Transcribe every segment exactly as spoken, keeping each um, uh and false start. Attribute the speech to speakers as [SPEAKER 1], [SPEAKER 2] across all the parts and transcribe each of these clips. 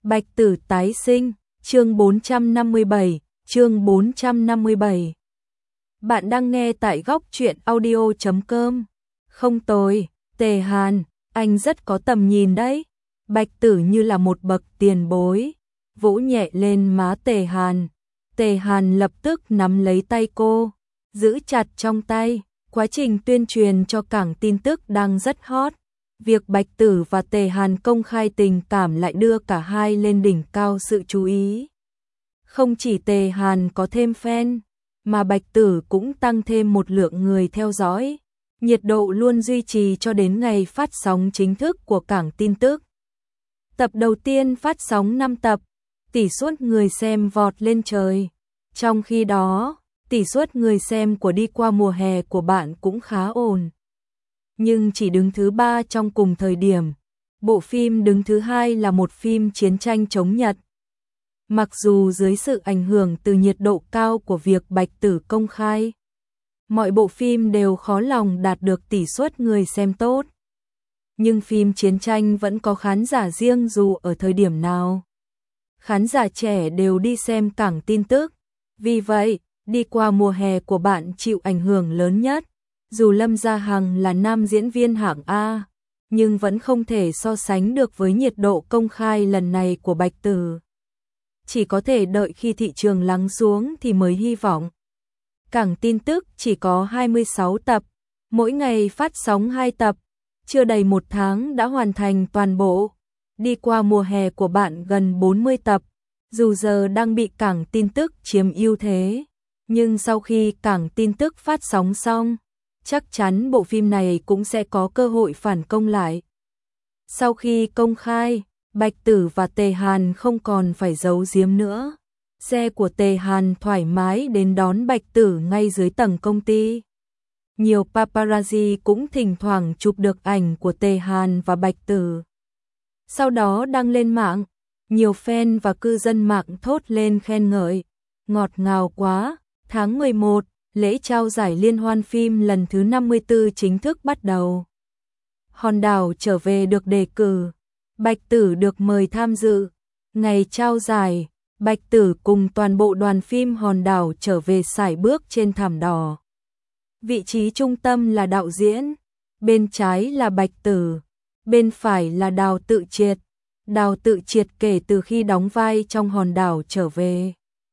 [SPEAKER 1] Bạch Tử tái sinh, chương bốn trăm năm mươi bảy, chương bốn trăm năm mươi bảy. Bạn đang nghe tại góc truyện audio chấm com. Không tồi, Tề Hàn, anh rất có tầm nhìn đấy. Bạch Tử như là một bậc tiền bối, vỗ nhẹ lên má Tề Hàn. Tề Hàn lập tức nắm lấy tay cô, giữ chặt trong tay. Quá trình tuyên truyền cho cảng tin tức đang rất hot. Việc Bạch Tử và Tề Hàn công khai tình cảm lại đưa cả hai lên đỉnh cao sự chú ý. Không chỉ Tề Hàn có thêm fan, mà Bạch Tử cũng tăng thêm một lượng người theo dõi. Nhiệt độ luôn duy trì cho đến ngày phát sóng chính thức của cảng tin tức. Tập đầu tiên phát sóng năm tập, tỷ suất người xem vọt lên trời. Trong khi đó, tỷ suất người xem của Đi qua mùa hè của bạn cũng khá ổn. Nhưng chỉ đứng thứ ba trong cùng thời điểm. Bộ phim đứng thứ hai là một phim chiến tranh chống Nhật. Mặc dù dưới sự ảnh hưởng từ nhiệt độ cao của việc Bạch Tử công khai, mọi bộ phim đều khó lòng đạt được tỷ suất người xem tốt. Nhưng phim chiến tranh vẫn có khán giả riêng dù ở thời điểm nào. Khán giả trẻ đều đi xem cảng tin tức. Vì vậy, Đi qua mùa hè của bạn chịu ảnh hưởng lớn nhất. Dù Lâm Gia Hằng là nam diễn viên hạng A, nhưng vẫn không thể so sánh được với nhiệt độ công khai lần này của Bạch Tử. Chỉ có thể đợi khi thị trường lắng xuống thì mới hy vọng. Cảng tin tức chỉ có hai mươi sáu tập, mỗi ngày phát sóng hai tập, chưa đầy một tháng đã hoàn thành toàn bộ. Đi qua mùa hè của bạn gần bốn mươi tập, dù giờ đang bị cảng tin tức chiếm ưu thế, nhưng sau khi cảng tin tức phát sóng xong, chắc chắn bộ phim này cũng sẽ có cơ hội phản công lại. Sau khi công khai, Bạch Tử và Tề Hàn không còn phải giấu giếm nữa. Xe của Tề Hàn thoải mái đến đón Bạch Tử ngay dưới tầng công ty. Nhiều paparazzi cũng thỉnh thoảng chụp được ảnh của Tề Hàn và Bạch Tử. Sau đó đăng lên mạng, nhiều fan và cư dân mạng thốt lên khen ngợi. Ngọt ngào quá, tháng mười một, lễ trao giải liên hoan phim lần thứ năm mươi tư chính thức bắt đầu. Hòn đảo trở về được đề cử, Bạch Tử được mời tham dự. Ngày trao giải, Bạch Tử cùng toàn bộ đoàn phim Hòn đảo trở về sải bước trên thảm đỏ. Vị trí trung tâm là đạo diễn, bên trái là Bạch Tử, bên phải là Đào Tự Triệt. Đào Tự Triệt kể từ khi đóng vai trong Hòn đảo trở về,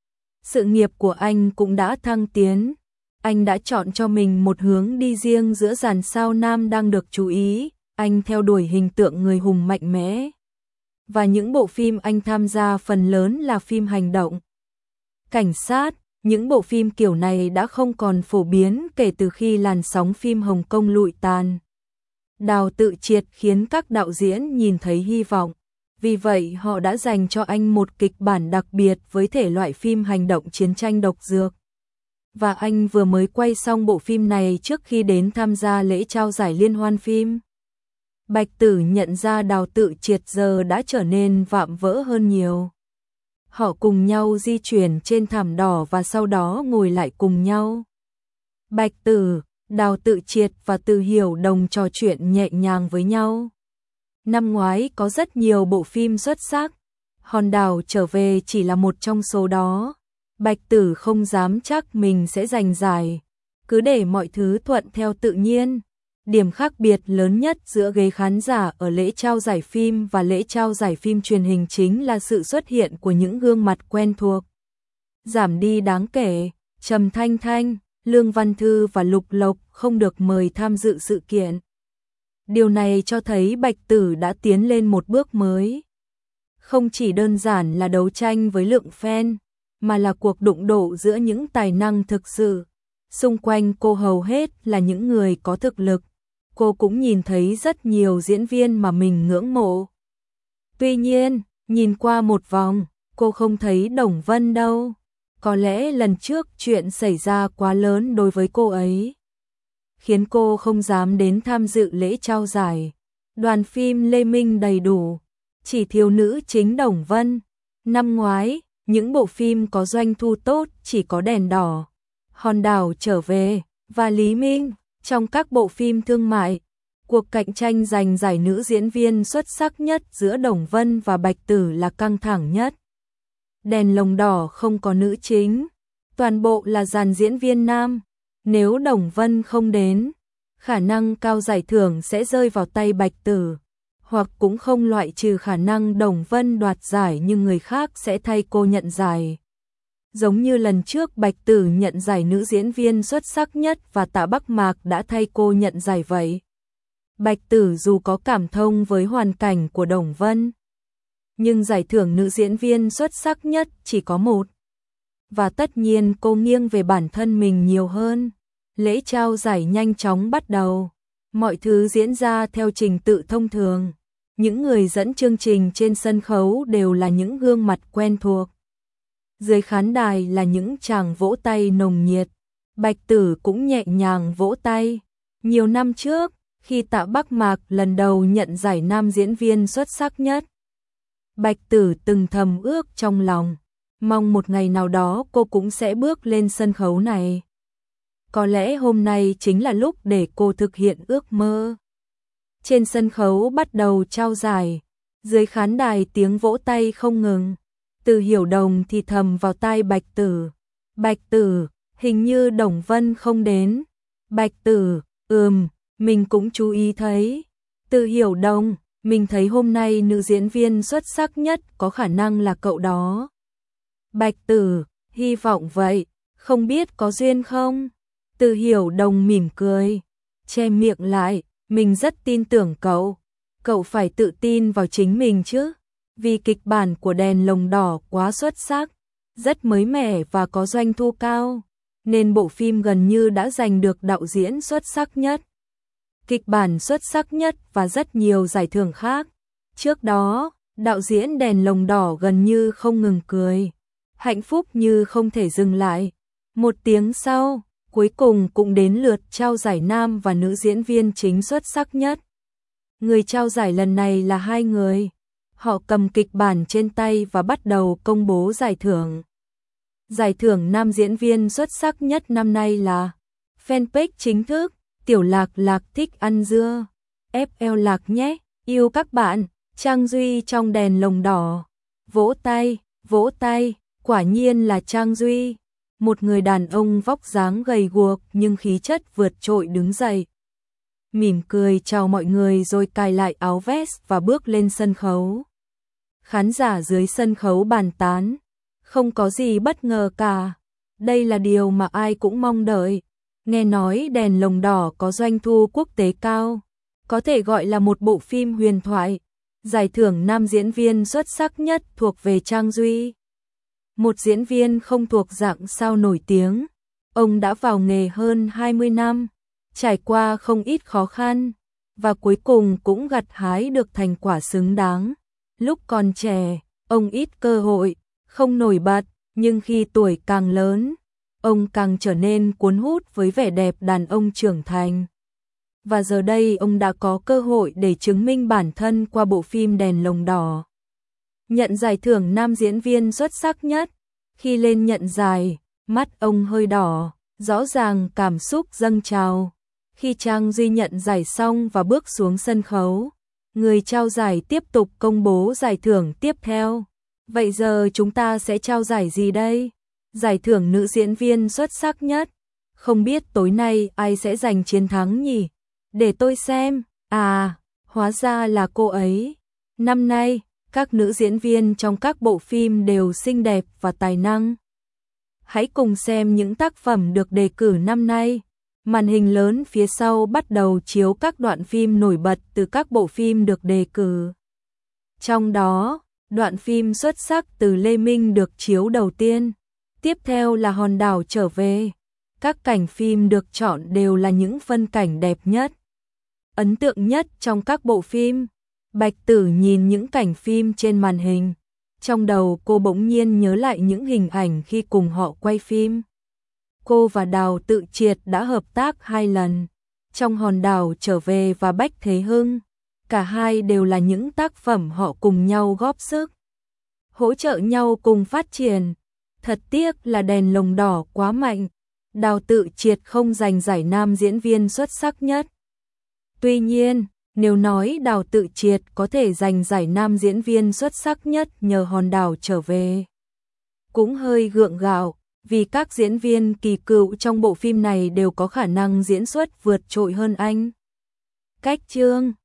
[SPEAKER 1] sự nghiệp của anh cũng đã thăng tiến. Anh đã chọn cho mình một hướng đi riêng giữa dàn sao nam đang được chú ý. Anh theo đuổi hình tượng người hùng mạnh mẽ. Và những bộ phim anh tham gia phần lớn là phim hành động, cảnh sát. Những bộ phim kiểu này đã không còn phổ biến kể từ khi làn sóng phim Hồng Kông lụi tàn. Đào Tự Triệt khiến các đạo diễn nhìn thấy hy vọng. Vì vậy họ đã dành cho anh một kịch bản đặc biệt với thể loại phim hành động chiến tranh độc dược. Và anh vừa mới quay xong bộ phim này trước khi đến tham gia lễ trao giải liên hoan phim. Bạch Tử nhận ra Đào Tự Triệt giờ đã trở nên vạm vỡ hơn nhiều. Họ cùng nhau di chuyển trên thảm đỏ và sau đó ngồi lại cùng nhau. Bạch Tử, Đào Tự Triệt và Từ Hiểu Đồng trò chuyện nhẹ nhàng với nhau. Năm ngoái có rất nhiều bộ phim xuất sắc, Hòn đảo trở về chỉ là một trong số đó. Bạch Tử không dám chắc mình sẽ giành giải, cứ để mọi thứ thuận theo tự nhiên. Điểm khác biệt lớn nhất giữa ghế khán giả ở lễ trao giải phim và lễ trao giải phim truyền hình chính là sự xuất hiện của những gương mặt quen thuộc. Giảm đi đáng kể, Trầm Thanh Thanh, Lương Văn Thư và Lục Lộc không được mời tham dự sự kiện. Điều này cho thấy Bạch Tử đã tiến lên một bước mới. Không chỉ đơn giản là đấu tranh với lượng fan, mà là cuộc đụng độ giữa những tài năng thực sự. Xung quanh cô hầu hết là những người có thực lực. Cô cũng nhìn thấy rất nhiều diễn viên mà mình ngưỡng mộ. Tuy nhiên, nhìn qua một vòng, cô không thấy Đồng Vân đâu. Có lẽ lần trước chuyện xảy ra quá lớn đối với cô ấy, khiến cô không dám đến tham dự lễ trao giải. Đoàn phim Lê Minh đầy đủ, chỉ thiếu nữ chính Đồng Vân. Năm ngoái, những bộ phim có doanh thu tốt chỉ có Đèn Đỏ, Hòn đảo trở về và Lý Minh. Trong các bộ phim thương mại, Cuộc cạnh tranh giành giải nữ diễn viên xuất sắc nhất giữa Đồng Vân và Bạch Tử là căng thẳng nhất. Đèn lồng đỏ không có nữ chính, toàn bộ là dàn diễn viên nam. Nếu Đồng Vân không đến, khả năng cao giải thưởng sẽ rơi vào tay Bạch Tử, hoặc cũng không loại trừ khả năng Đồng Vân đoạt giải nhưng người khác sẽ thay cô nhận giải. Giống như lần trước Bạch Tử nhận giải nữ diễn viên xuất sắc nhất và Tạ Bắc Mạc đã thay cô nhận giải vậy. Bạch Tử dù có cảm thông với hoàn cảnh của Đồng Vân, nhưng giải thưởng nữ diễn viên xuất sắc nhất chỉ có một. Và tất nhiên cô nghiêng về bản thân mình nhiều hơn. Lễ trao giải nhanh chóng bắt đầu. Mọi thứ diễn ra theo trình tự thông thường. Những người dẫn chương trình trên sân khấu đều là những gương mặt quen thuộc. Dưới khán đài là những tràng vỗ tay nồng nhiệt. Bạch Tử cũng nhẹ nhàng vỗ tay. Nhiều năm trước, khi Tạ Bắc Mạc lần đầu nhận giải nam diễn viên xuất sắc nhất, Bạch Tử từng thầm ước trong lòng, mong một ngày nào đó cô cũng sẽ bước lên sân khấu này. Có lẽ hôm nay chính là lúc để cô thực hiện ước mơ. Trên sân khấu bắt đầu trao giải, dưới khán đài tiếng vỗ tay không ngừng. Từ Hiểu Đồng thì thầm vào tai Bạch Tử. Bạch Tử, hình như Đồng Vân không đến. Bạch Tử, ừm, mình cũng chú ý thấy. Từ Hiểu Đồng, mình thấy hôm nay nữ diễn viên xuất sắc nhất có khả năng là cậu đó. Bạch Tử, hy vọng vậy, không biết có duyên không? Từ Hiểu Đồng mỉm cười, che miệng lại, mình rất tin tưởng cậu. Cậu phải tự tin vào chính mình chứ. Vì kịch bản của Đèn lồng đỏ quá xuất sắc, rất mới mẻ và có doanh thu cao, nên bộ phim gần như đã giành được đạo diễn xuất sắc nhất, kịch bản xuất sắc nhất và rất nhiều giải thưởng khác. Trước đó, đạo diễn Đèn lồng đỏ gần như không ngừng cười, hạnh phúc như không thể dừng lại. Một tiếng sau, cuối cùng cũng đến lượt trao giải nam và nữ diễn viên chính xuất sắc nhất. Người trao giải lần này là hai người. Họ cầm kịch bản trên tay và bắt đầu công bố giải thưởng. Giải thưởng nam diễn viên xuất sắc nhất năm nay là fanpage chính thức, Tiểu Lạc Lạc thích ăn dưa. ép lờ Lạc nhé, yêu các bạn, Trang Duy trong Đèn lồng đỏ. Vỗ tay, vỗ tay, quả nhiên là Trang Duy. Một người đàn ông vóc dáng gầy guộc nhưng khí chất vượt trội đứng dậy. Mỉm cười chào mọi người rồi cài lại áo vest và bước lên sân khấu. Khán giả dưới sân khấu bàn tán, không có gì bất ngờ cả. Đây là điều mà ai cũng mong đợi. Nghe nói Đèn lồng đỏ có doanh thu quốc tế cao, có thể gọi là một bộ phim huyền thoại. Giải thưởng nam diễn viên xuất sắc nhất thuộc về Trang Duy. Một diễn viên không thuộc dạng sao nổi tiếng. Ông đã vào nghề hơn hai mươi năm, trải qua không ít khó khăn, và cuối cùng cũng gặt hái được thành quả xứng đáng. Lúc còn trẻ, ông ít cơ hội, không nổi bật, nhưng khi tuổi càng lớn, ông càng trở nên cuốn hút với vẻ đẹp đàn ông trưởng thành. Và giờ đây ông đã có cơ hội để chứng minh bản thân qua bộ phim Đèn lồng đỏ. Nhận giải thưởng nam diễn viên xuất sắc nhất, khi lên nhận giải, mắt ông hơi đỏ, rõ ràng cảm xúc dâng trào. Khi Trang Duy nhận giải xong và bước xuống sân khấu, người trao giải tiếp tục công bố giải thưởng tiếp theo. Vậy giờ chúng ta sẽ trao giải gì đây? Giải thưởng nữ diễn viên xuất sắc nhất. Không biết tối nay ai sẽ giành chiến thắng nhỉ? Để tôi xem. À, hóa ra là cô ấy. Năm nay, các nữ diễn viên trong các bộ phim đều xinh đẹp và tài năng. Hãy cùng xem những tác phẩm được đề cử năm nay. Màn hình lớn phía sau bắt đầu chiếu các đoạn phim nổi bật từ các bộ phim được đề cử. Trong đó, đoạn phim xuất sắc từ Lê Minh được chiếu đầu tiên. Tiếp theo là Hòn đảo trở về. Các cảnh phim được chọn đều là những phân cảnh đẹp nhất, ấn tượng nhất trong các bộ phim. Bạch Tử nhìn những cảnh phim trên màn hình. Trong đầu cô bỗng nhiên nhớ lại những hình ảnh khi cùng họ quay phim. Cô và Đào Tự Triệt đã hợp tác hai lần, trong Hòn đảo trở về và Bách Thế Hưng. Cả hai đều là những tác phẩm họ cùng nhau góp sức, hỗ trợ nhau cùng phát triển. Thật tiếc là Đèn lồng đỏ quá mạnh. Đào Tự Triệt không giành giải nam diễn viên xuất sắc nhất. Tuy nhiên, nếu nói Đào Tự Triệt có thể giành giải nam diễn viên xuất sắc nhất nhờ Hòn Đảo trở về, cũng hơi gượng gạo, vì các diễn viên kỳ cựu trong bộ phim này đều có khả năng diễn xuất vượt trội hơn anh. Cách Trương